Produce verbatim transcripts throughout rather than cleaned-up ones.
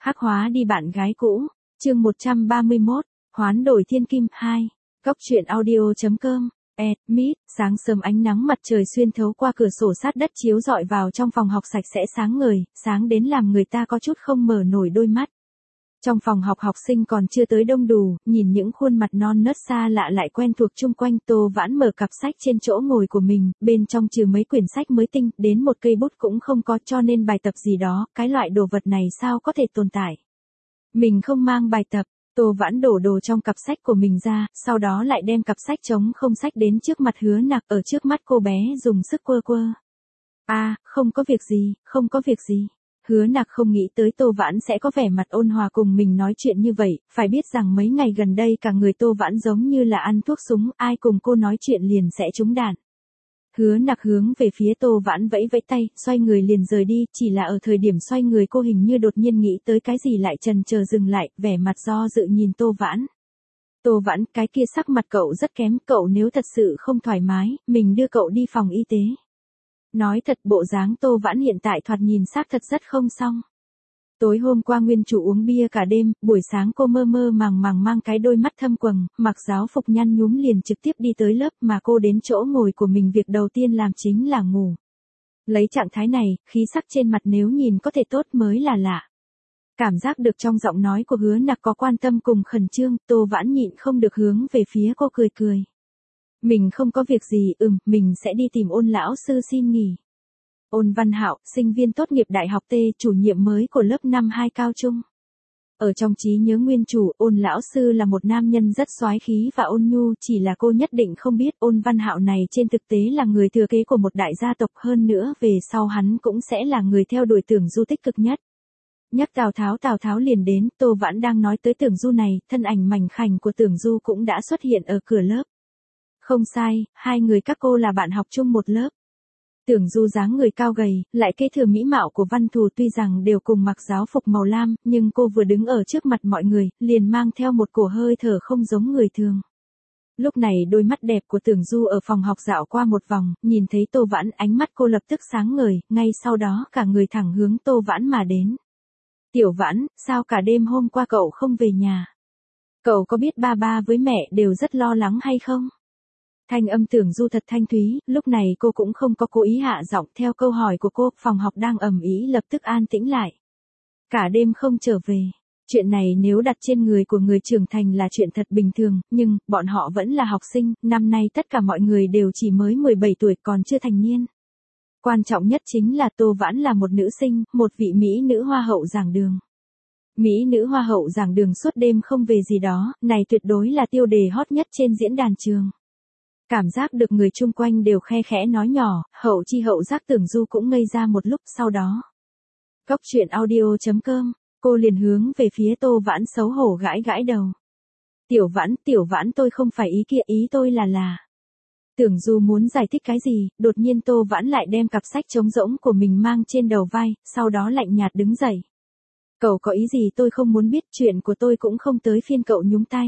Hắc hóa đi bạn gái cũ, chương một trăm ba mươi mốt, hoán đổi thiên kim hai. Góc truyện audio.com, admit, sáng sớm ánh nắng mặt trời xuyên thấu qua cửa sổ sát đất chiếu rọi vào trong phòng học sạch sẽ sáng ngời, sáng đến làm người ta có chút không mở nổi đôi mắt. Trong phòng học học sinh còn chưa tới đông đủ, nhìn những khuôn mặt non nớt xa lạ lại quen thuộc chung quanh, Tô Vãn mở cặp sách trên chỗ ngồi của mình, bên trong trừ mấy quyển sách mới tinh, đến một cây bút cũng không có, cho nên bài tập gì đó, cái loại đồ vật này sao có thể tồn tại. Mình không mang bài tập, Tô Vãn đổ đồ trong cặp sách của mình ra, sau đó lại đem cặp sách trống không sách đến trước mặt Hứa Nặc, ở trước mắt cô bé dùng sức quơ quơ. À, không có việc gì, không có việc gì. Hứa Nặc không nghĩ tới Tô Vãn sẽ có vẻ mặt ôn hòa cùng mình nói chuyện như vậy, phải biết rằng mấy ngày gần đây cả người Tô Vãn giống như là ăn thuốc súng, ai cùng cô nói chuyện liền sẽ trúng đạn. Hứa Nặc hướng về phía Tô Vãn vẫy vẫy tay, xoay người liền rời đi, chỉ là ở thời điểm xoay người cô hình như đột nhiên nghĩ tới cái gì lại chần chờ dừng lại, vẻ mặt do dự nhìn Tô Vãn. Tô Vãn, cái kia sắc mặt cậu rất kém, cậu nếu thật sự không thoải mái, mình đưa cậu đi phòng y tế. Nói thật, bộ dáng Tô Vãn hiện tại thoạt nhìn xác thật rất không xong. Tối hôm qua nguyên chủ uống bia cả đêm, buổi sáng cô mơ mơ màng màng mang cái đôi mắt thâm quầng, mặc giáo phục nhăn nhúm liền trực tiếp đi tới lớp, mà cô đến chỗ ngồi của mình việc đầu tiên làm chính là ngủ. Lấy trạng thái này, khí sắc trên mặt nếu nhìn có thể tốt mới là lạ. Cảm giác được trong giọng nói của Hứa Nặc có quan tâm cùng khẩn trương, Tô Vãn nhịn không được hướng về phía cô cười cười. Mình không có việc gì, ừm, mình sẽ đi tìm Ôn lão sư xin nghỉ. Ôn Văn Hạo, sinh viên tốt nghiệp đại học T, chủ nhiệm mới của lớp năm hai cao trung. Ở trong trí nhớ nguyên chủ, Ôn lão sư là một nam nhân rất soái khí và ôn nhu, chỉ là cô nhất định không biết Ôn Văn Hạo này trên thực tế là người thừa kế của một đại gia tộc, hơn nữa về sau hắn cũng sẽ là người theo đuổi Tưởng Du tích cực nhất. Nhắc Tào Tháo Tào Tháo liền đến, Tô Vãn đang nói tới Tưởng Du này, thân ảnh mảnh khảnh của Tưởng Du cũng đã xuất hiện ở cửa lớp. Không sai, hai người các cô là bạn học chung một lớp. Tưởng Du dáng người cao gầy, lại kế thừa mỹ mạo của Văn Thù, tuy rằng đều cùng mặc giáo phục màu lam, nhưng cô vừa đứng ở trước mặt mọi người, liền mang theo một cổ hơi thở không giống người thường. Lúc này đôi mắt đẹp của Tưởng Du ở phòng học dạo qua một vòng, nhìn thấy Tô Vãn, ánh mắt cô lập tức sáng ngời, ngay sau đó cả người thẳng hướng Tô Vãn mà đến. Tiểu Vãn, sao cả đêm hôm qua cậu không về nhà? Cậu có biết ba ba với mẹ đều rất lo lắng hay không? Thanh âm Tưởng Du thật thanh thúy, lúc này cô cũng không có cố ý hạ giọng, theo câu hỏi của cô, phòng học đang ầm ĩ lập tức an tĩnh lại. Cả đêm không trở về. Chuyện này nếu đặt trên người của người trưởng thành là chuyện thật bình thường, nhưng, bọn họ vẫn là học sinh, năm nay tất cả mọi người đều chỉ mới mười bảy tuổi còn chưa thành niên. Quan trọng nhất chính là Tô Vãn là một nữ sinh, một vị mỹ nữ hoa hậu giảng đường. Mỹ nữ hoa hậu giảng đường suốt đêm không về gì đó, này tuyệt đối là tiêu đề hot nhất trên diễn đàn trường. Cảm giác được người chung quanh đều khe khẽ nói nhỏ, hậu chi hậu giác Tưởng Du cũng ngây ra một lúc, sau đó. Góc truyện audio.com, cô liền hướng về phía Tô Vãn xấu hổ gãi gãi đầu. Tiểu Vãn, Tiểu Vãn tôi không phải ý kia, ý tôi là là. Tưởng Du muốn giải thích cái gì, đột nhiên Tô Vãn lại đem cặp sách trống rỗng của mình mang trên đầu vai, sau đó lạnh nhạt đứng dậy. Cậu có ý gì tôi không muốn biết, chuyện của tôi cũng không tới phiên cậu nhúng tay.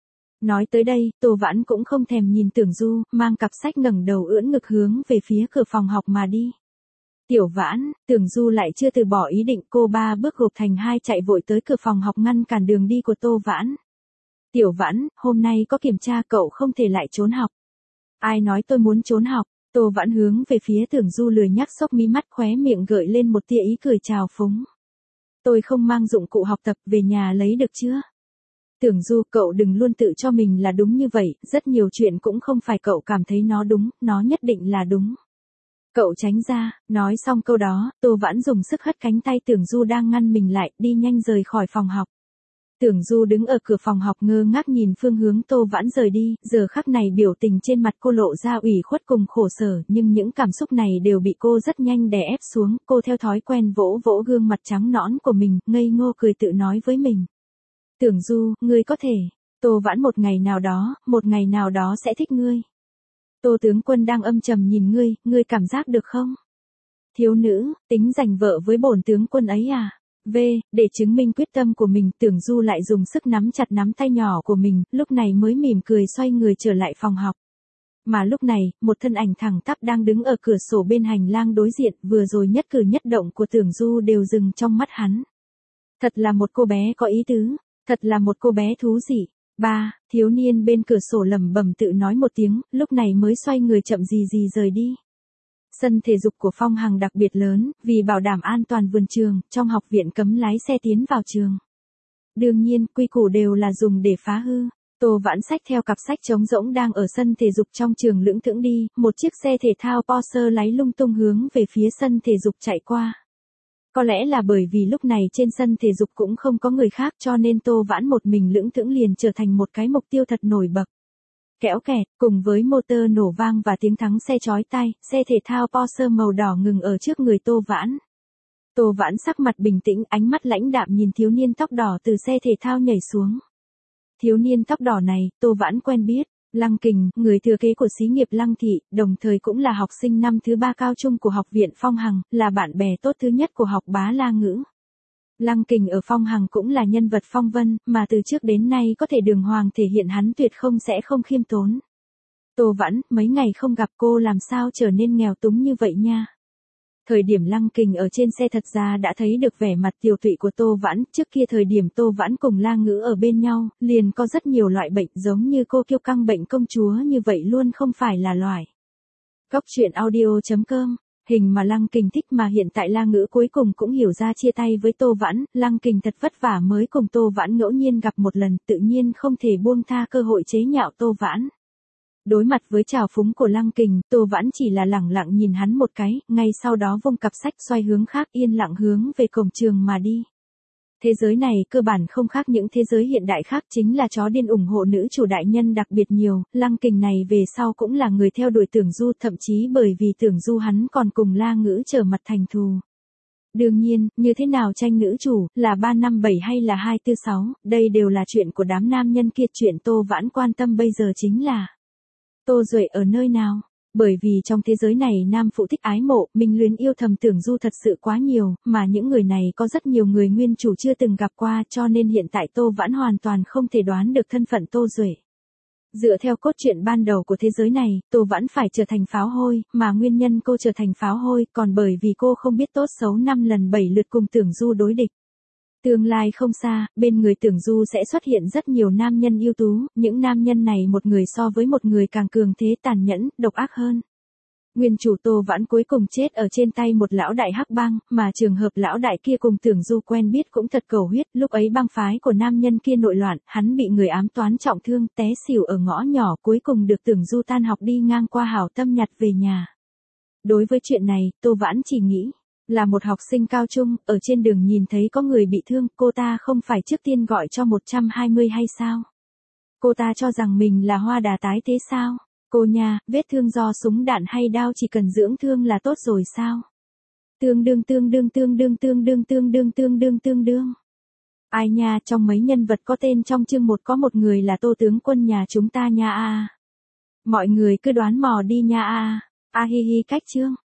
Nói tới đây, Tô Vãn cũng không thèm nhìn Tưởng Du, mang cặp sách ngẩng đầu ưỡn ngực hướng về phía cửa phòng học mà đi. Tiểu Vãn, Tưởng Du lại chưa từ bỏ ý định, cô ba bước gộp thành hai chạy vội tới cửa phòng học ngăn cản đường đi của Tô Vãn. Tiểu Vãn, hôm nay có kiểm tra, cậu không thể lại trốn học. Ai nói tôi muốn trốn học? Tô Vãn hướng về phía Tưởng Du lười nhác xốc mí mắt, khóe miệng gợi lên một tia ý cười trào phúng. Tôi không mang dụng cụ học tập, về nhà lấy được chưa? Tưởng Du, cậu đừng luôn tự cho mình là đúng như vậy, rất nhiều chuyện cũng không phải cậu cảm thấy nó đúng, nó nhất định là đúng. Cậu tránh ra, nói xong câu đó, Tô Vãn dùng sức hất cánh tay Tưởng Du đang ngăn mình lại, đi nhanh rời khỏi phòng học. Tưởng Du đứng ở cửa phòng học ngơ ngác nhìn phương hướng Tô Vãn rời đi, giờ khắc này biểu tình trên mặt cô lộ ra ủy khuất cùng khổ sở, nhưng những cảm xúc này đều bị cô rất nhanh đè ép xuống, cô theo thói quen vỗ vỗ gương mặt trắng nõn của mình, ngây ngô cười tự nói với mình. Tưởng Du, ngươi có thể, Tô Vãn một ngày nào đó, một ngày nào đó sẽ thích ngươi. Tô tướng quân đang âm trầm nhìn ngươi, ngươi cảm giác được không? Thiếu nữ, tính giành vợ với bổn tướng quân ấy à? V, để chứng minh quyết tâm của mình, Tưởng Du lại dùng sức nắm chặt nắm tay nhỏ của mình, lúc này mới mỉm cười xoay người trở lại phòng học. Mà lúc này, một thân ảnh thẳng tắp đang đứng ở cửa sổ bên hành lang đối diện, vừa rồi nhất cử nhất động của Tưởng Du đều dừng trong mắt hắn. Thật là một cô bé có ý tứ, thật là một cô bé thú dị. Ba, thiếu niên bên cửa sổ lẩm bẩm tự nói một tiếng, lúc này mới xoay người chậm gì gì rời đi. Sân thể dục của Phong Hằng đặc biệt lớn, vì bảo đảm an toàn vườn trường, trong học viện cấm lái xe tiến vào trường. Đương nhiên, quy củ đều là dùng để phá hư. Tô Vãn xách theo cặp sách trống rỗng đang ở sân thể dục trong trường lững thững đi, một chiếc xe thể thao Porsche lái lung tung hướng về phía sân thể dục chạy qua. Có lẽ là bởi vì lúc này trên sân thể dục cũng không có người khác cho nên Tô Vãn một mình lững thững liền trở thành một cái mục tiêu thật nổi bật. Kéo kẹt, cùng với motor nổ vang và tiếng thắng xe chói tai, xe thể thao Porsche màu đỏ ngừng ở trước người Tô Vãn. Tô Vãn sắc mặt bình tĩnh, ánh mắt lãnh đạm nhìn thiếu niên tóc đỏ từ xe thể thao nhảy xuống. Thiếu niên tóc đỏ này, Tô Vãn quen biết, Lăng Kình, người thừa kế của xí nghiệp Lăng Thị, đồng thời cũng là học sinh năm thứ ba cao trung của học viện Phong Hằng, là bạn bè tốt thứ nhất của học bá La Ngữ. Lăng Kình ở Phong Hằng cũng là nhân vật phong vân, mà từ trước đến nay có thể đường hoàng thể hiện hắn tuyệt không sẽ không khiêm tốn. Tô Vãn, mấy ngày không gặp cô làm sao trở nên nghèo túng như vậy nha. Thời điểm Lăng Kình ở trên xe thật ra đã thấy được vẻ mặt tiều tụy của Tô Vãn, trước kia thời điểm Tô Vãn cùng La Ngữ ở bên nhau, liền có rất nhiều loại bệnh giống như cô kiêu căng bệnh công chúa như vậy luôn không phải là loại. Góc truyện audio chấm com, hình mà Lăng Kình thích mà hiện tại La Ngữ cuối cùng cũng hiểu ra chia tay với Tô Vãn, Lăng Kình thật vất vả mới cùng Tô Vãn ngẫu nhiên gặp một lần, tự nhiên không thể buông tha cơ hội chế nhạo Tô Vãn. Đối mặt với trào phúng của Lăng Kình, Tô Vãn chỉ là lẳng lặng nhìn hắn một cái, ngay sau đó vung cặp sách xoay hướng khác yên lặng hướng về cổng trường mà đi. Thế giới này cơ bản không khác những thế giới hiện đại khác, chính là chó điên ủng hộ nữ chủ đại nhân đặc biệt nhiều, Lăng Kình này về sau cũng là người theo đuổi Tưởng Du, thậm chí bởi vì Tưởng Du hắn còn cùng La Ngữ trở mặt thành thù. Đương nhiên, như thế nào tranh nữ chủ, là ba năm bảy hay là hai tư sáu, đây đều là chuyện của đám nam nhân kia, chuyện Tô Vãn quan tâm bây giờ chính là Tô Duệ ở nơi nào? Bởi vì trong thế giới này nam phụ thích ái mộ, minh luyến yêu thầm Tưởng Du thật sự quá nhiều, mà những người này có rất nhiều người nguyên chủ chưa từng gặp qua cho nên hiện tại Tô Vãn hoàn toàn không thể đoán được thân phận Tô Duệ. Dựa theo cốt truyện ban đầu của thế giới này, Tô Vãn phải trở thành pháo hôi, mà nguyên nhân cô trở thành pháo hôi còn bởi vì cô không biết tốt xấu năm lần bảy lượt cùng Tưởng Du đối địch. Tương lai không xa, bên người Tưởng Du sẽ xuất hiện rất nhiều nam nhân ưu tú, những nam nhân này một người so với một người càng cường thế, tàn nhẫn, độc ác hơn. Nguyên chủ Tô Vãn cuối cùng chết ở trên tay một lão đại hắc bang, mà trường hợp lão đại kia cùng Tưởng Du quen biết cũng thật cầu huyết, lúc ấy bang phái của nam nhân kia nội loạn, hắn bị người ám toán trọng thương, té xỉu ở ngõ nhỏ, cuối cùng được Tưởng Du tan học đi ngang qua hảo tâm nhặt về nhà. Đối với chuyện này, Tô Vãn chỉ nghĩ là một học sinh cao trung, ở trên đường nhìn thấy có người bị thương, cô ta không phải trước tiên gọi cho một trăm hai mươi hay sao? Cô ta cho rằng mình là hoa đà tái thế sao? Cô nha, vết thương do súng đạn hay đao chỉ cần dưỡng thương là tốt rồi sao? Tương đương tương đương tương đương tương đương tương đương tương đương tương đương. Ai nha, trong mấy nhân vật có tên trong chương một có một người là Tô tướng quân nhà chúng ta nha a. Mọi người cứ đoán mò đi nha a. A hi hi cách chương.